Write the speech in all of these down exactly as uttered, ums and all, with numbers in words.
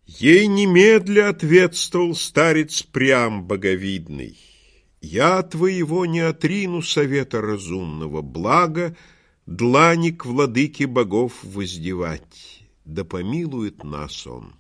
Ей немедля ответствовал старец прям боговидный: «Я твоего не отрину совета разумного, благо длани к владыке богов воздевать, да помилует нас он».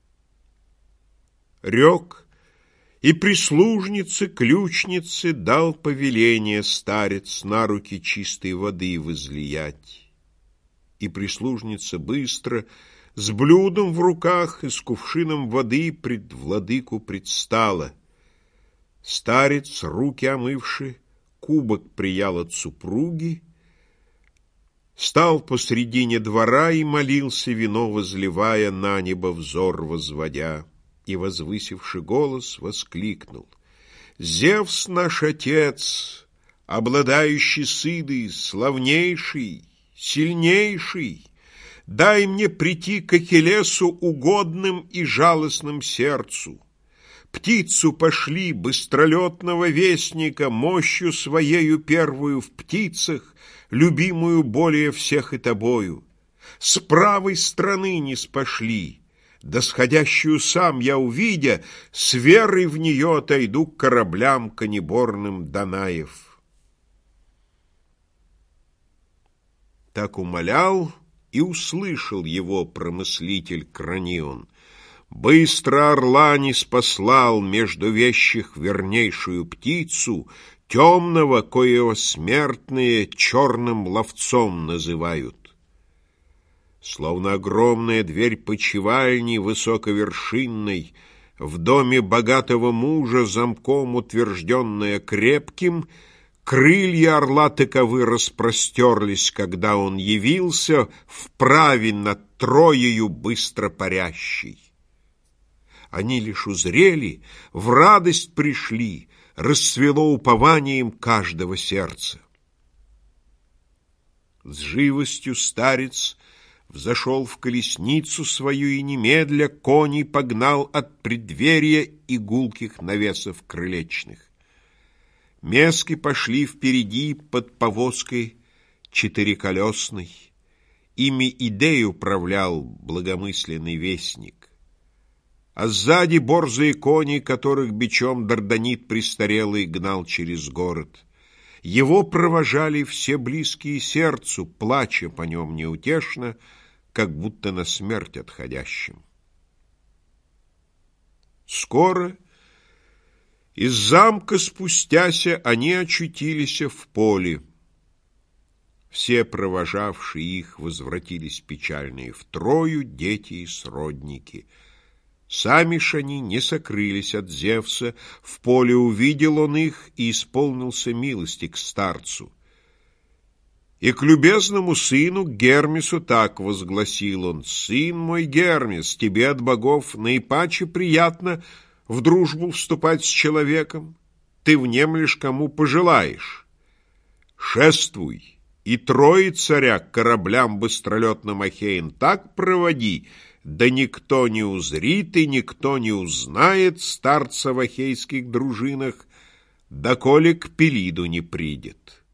Рек, и прислужнице, ключнице дал повеление старец на руки чистой воды возлиять. И прислужница быстро, с блюдом в руках и с кувшином воды пред владыку предстала. Старец, руки омывши, кубок приял от супруги, стал посредине двора и молился, вино возливая, на небо взор возводя, и, возвысивши голос, воскликнул: «Зевс наш отец, обладающий сыдой, славнейший, сильнейший, дай мне прийти к Ахиллесу угодным и жалостным сердцу. Птицу пошли, быстролетного вестника, мощью своею первую в птицах, любимую более всех и тобою. С правой стороны не спошли, да сходящую сам я увидя, с верой в нее отойду к кораблям конеборным Данаев». Так умолял, и услышал его промыслитель Кранион. Быстро орла не спаслал между вещих вернейшую птицу, темного, коего смертные черным ловцом называют. Словно огромная дверь почивальни высоковершинной, в доме богатого мужа замком утвержденная крепким, крылья орла таковы распростерлись, когда он явился вправе над Троею быстро парящей. Они лишь узрели, в радость пришли, расцвело упованием каждого сердца. С живостью старец взошел в колесницу свою и немедля коней погнал от преддверия и гулких навесов крылечных. Мески пошли впереди под повозкой четыреколесной, ими Идей управлял благомысленный вестник. А сзади борзые кони, которых бичом Дарданит престарелый гнал через город. Его провожали все близкие сердцу, плача по нем неутешно, как будто на смерть отходящим. Скоро из замка спустяся, они очутились в поле. Все провожавшие их возвратились печальные в Трою, дети и сродники. Сами ж они не сокрылись от Зевса, в поле увидел он их и исполнился милости к старцу. И к любезному сыну Гермесу так возгласил он: «Сын мой Гермес, тебе от богов наипаче приятно в дружбу вступать с человеком, ты внемлешь кому пожелаешь. Шествуй, и Трои царя к кораблям быстролетным Ахеин так проводи, да никто не узрит и никто не узнает старца в ахейских дружинах, доколе к Пелиду не придет».